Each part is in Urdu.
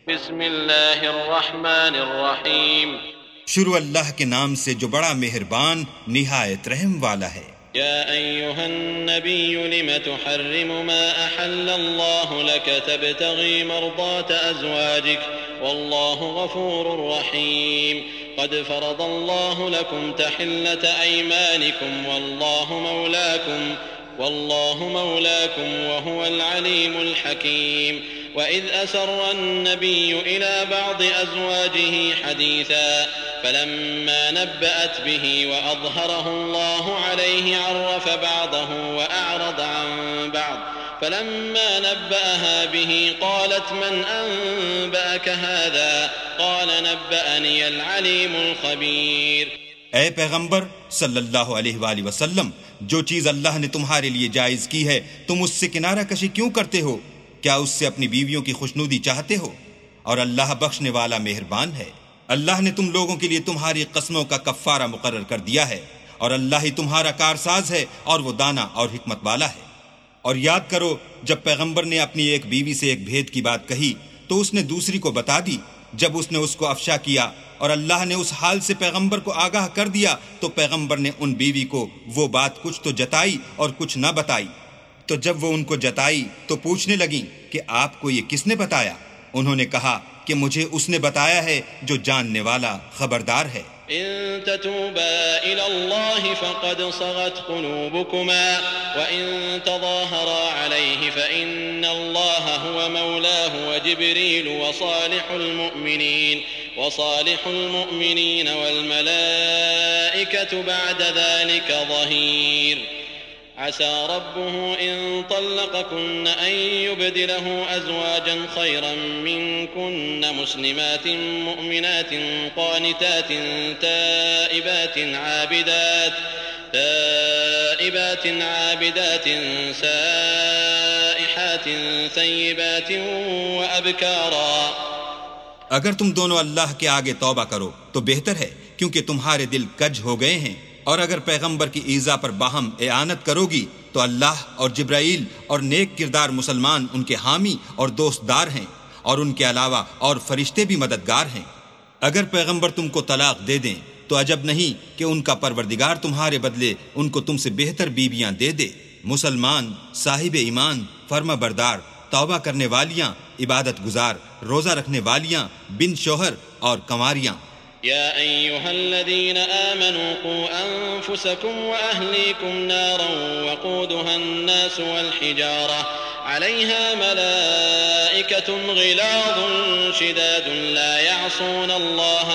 بسم اللہ الرحمن الرحیم شروع اللہ کے نام سے جو بڑا مہربان نہایت رحم والا ہے۔ یا ایہا النبی لم تحرم ما احل اللہ لک تبتغی مرضات ازواجک واللہ غفور رحیم قد فرض اللہ لکم تحلة ایمانکم واللہ مولاکم وهو العلیم الحکیم وإذ أسر النبي إلى بعض أزواجه حديثا فلما نبأت به وأظهره الله عليه عرف بعضه وأعرض عن بعض فلما نبأها به قالت من أنبأك هذا قال نبأني العليم الخبير۔ اے پیغمبر صلی اللہ علیہ وآلہ وسلم، جو چیز اللہ نے تمہارے لیے جائز کی ہے تم اس سے کنارہ کشی کیوں کرتے ہو؟ کیا اس سے اپنی بیویوں کی خوشنودی چاہتے ہو؟ اور اللہ بخشنے والا مہربان ہے۔ اللہ نے تم لوگوں کے لیے تمہاری قسموں کا کفارہ مقرر کر دیا ہے، اور اللہ ہی تمہارا کارساز ہے اور وہ دانا اور حکمت والا ہے۔ اور یاد کرو جب پیغمبر نے اپنی ایک بیوی سے ایک بھید کی بات کہی تو اس نے دوسری کو بتا دی۔ جب اس نے اس کو افشا کیا اور اللہ نے اس حال سے پیغمبر کو آگاہ کر دیا تو پیغمبر نے ان بیوی کو وہ بات کچھ تو جتائی اور کچھ نہ بتائی۔ تو جب وہ ان کو جتائی تو پوچھنے لگیں کہ آپ کو یہ کس نے بتایا؟ انہوں نے کہا کہ مجھے اس نے بتایا ہے جو جاننے والا خبردار ہے۔ إن تتوبا إلى الله فقد صغت قلوبكما وإن تظاهرا عليه فإن الله هو مولاه وجبريل وصالح المؤمنين والملائكة بعد ذلك ظهير عسى ربه إن طلقكن أن يبدله أزواجا خيرا منكن مسلمات مؤمنات قانتات تائبات عابدات سائحات ثيبات وأبكارا۔ اگر تم دونوں اللہ کے آگے توبہ کرو تو بہتر ہے، کیونکہ تمہارے دل کج ہو گئے ہیں۔ اور اگر پیغمبر کی ایذا پر باہم اعانت کرو گی تو اللہ اور جبرائیل اور نیک کردار مسلمان ان کے حامی اور دوست دار ہیں، اور ان کے علاوہ اور فرشتے بھی مددگار ہیں۔ اگر پیغمبر تم کو طلاق دے دیں تو عجب نہیں کہ ان کا پروردگار تمہارے بدلے ان کو تم سے بہتر بیویاں دے دے، مسلمان، صاحب ایمان، فرما بردار، توبہ کرنے والیاں، عبادت گزار، روزہ رکھنے والیاں، بن شوہر اور کنواریاں۔ يا أيها الذين آمنوا قوا أنفسكم وأهليكم نارا وقودها الناس والحجارة عليها ملائكة غلاظ شداد لا يعصون الله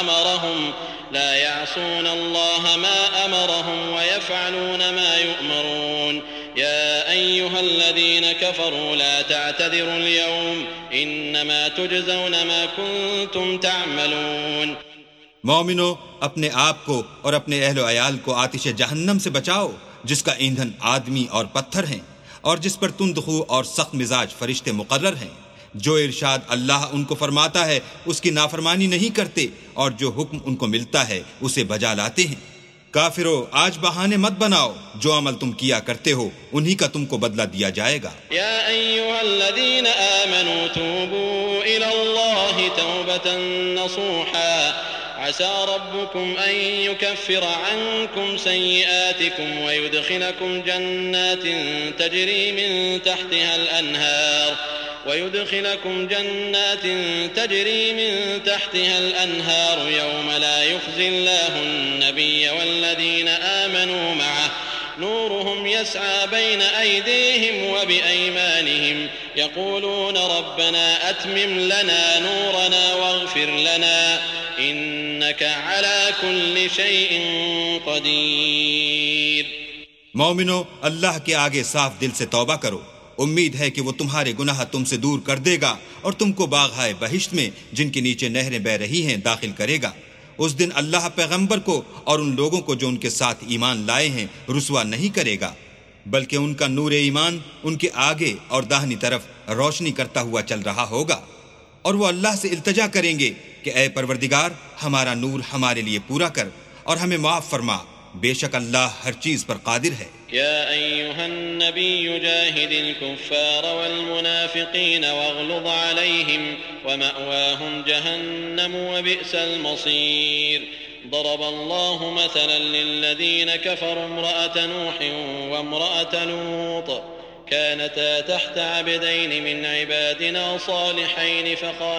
ما أمرهم ويفعلون ما يؤمرون يا أيها الذين كفروا لا تعتذروا اليوم إنما تجزون ما كنتم تعملون۔ مومنو، اپنے آپ کو اور اپنے اہل و عیال کو آتش جہنم سے بچاؤ جس کا ایندھن آدمی اور پتھر ہیں، اور جس پر تند خو اور سخت مزاج فرشتے مقرر ہیں۔ جو ارشاد اللہ ان کو فرماتا ہے اس کی نافرمانی نہیں کرتے، اور جو حکم ان کو ملتا ہے اسے بجا لاتے ہیں۔ کافرو، آج بہانے مت بناؤ، جو عمل تم کیا کرتے ہو انہی کا تم کو بدلہ دیا جائے گا۔ یا ایھا الذین آمنوا توبوا الی اللہ توبة نصوحا عسى ربكم أن يكفر عنكم سيئاتكم ويدخلكم جنات تجري من تحتها الأنهار يوم لا يخزي الله النبي والذين آمنوا معه نورهم يسعى بين أيديهم وبأيمانهم يقولون ربنا أتمم لنا نورنا واغفر لنا إنك على كل شيء قدير۔ مومنو، اللہ کے آگے صاف دل سے توبہ کرو، امید ہے کہ وہ تمہارے گناہ تم سے دور کر دے گا اور تم کو باغہائے بہشت میں جن کے نیچے نہریں بہ رہی ہیں داخل کرے گا۔ اس دن اللہ پیغمبر کو اور ان لوگوں کو جو ان کے ساتھ ایمان لائے ہیں رسوا نہیں کرے گا، بلکہ ان کا نور ایمان ان کے آگے اور داہنی طرف روشنی کرتا ہوا چل رہا ہوگا، اور وہ اللہ سے التجا کریں گے کہ اے پروردگار، ہمارا نور ہمارے لیے پورا کر اور ہمیں معاف فرما، بے شک اللہ ہر چیز پر قادر ہے۔ يا أيها النبي جاهد الكفار والمنافقين واغلظ عليهم ومأواهم جهنم وبئس المصير ضرب الله مثلا للذين كفروا امرأة نوح وامرأة لوط كانتا تحت عبدين من عبادنا صالحين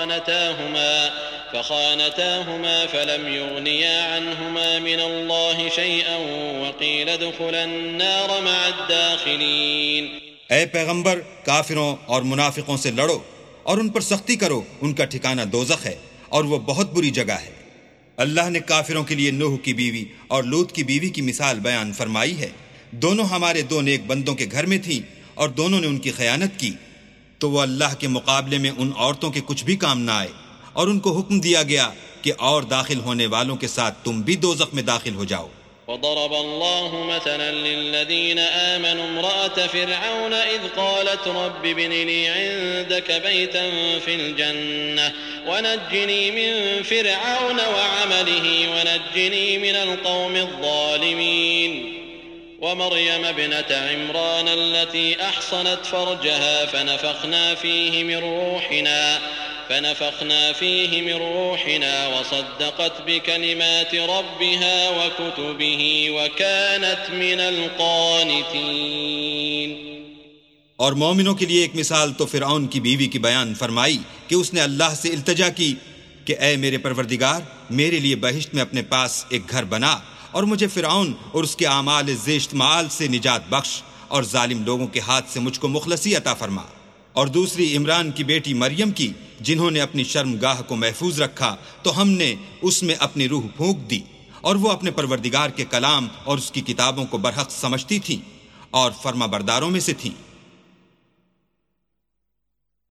فخانتاهما فلم يغنيا عنهما من الله شيئا وقيل ادخلا النار مع الداخلين۔ اے پیغمبر، کافروں اور منافقوں سے لڑو اور ان پر سختی کرو، ان کا ٹھکانہ دوزخ ہے اور وہ بہت بری جگہ ہے۔ اللہ نے کافروں کے لیے نوح کی بیوی اور لوط کی بیوی کی مثال بیان فرمائی ہے۔ دونوں ہمارے دو نیک بندوں کے گھر میں تھیں اور دونوں نے ان کی خیانت کی، تو وہ اللہ کے مقابلے میں ان عورتوں کے کچھ بھی کام نہ آئے، اور ان کو حکم دیا گیا کہ اور داخل ہونے والوں کے ساتھ تم بھی دوزخ میں داخل ہو جاؤ۔ وضرب الله مثلا للذين آمنوا امرأة فرعون إذ قالت رب ابن لي عندك بيتا في الجنة ونجني من فرعون وعمله ونجني من القوم الظالمين ومريم ابنة عمران التي أحصنت فرجها فنفخنا فيه من روحنا وصدقت بكلمات ربها وكتبه وكانت من القانتين۔ اور مومنوں کے لیے ایک مثال تو فرعون کی بیوی کی بیان فرمائی کہ اس نے اللہ سے التجا کی کہ اے میرے پروردگار، میرے لیے بہشت میں اپنے پاس ایک گھر بنا اور مجھے فرعون اور اس کے اعمال زشت مآل سے نجات بخش، اور ظالم لوگوں کے ہاتھ سے مجھ کو مخلصی عطا فرما۔ اور دوسری عمران کی بیٹی مریم کی، جنہوں نے اپنی شرم گاہ کو محفوظ رکھا تو ہم نے اس میں اپنی روح پھونک دی، اور وہ اپنے پروردگار کے کلام اور اس کی کتابوں کو برحق سمجھتی تھیں اور فرما برداروں میں سے تھیں۔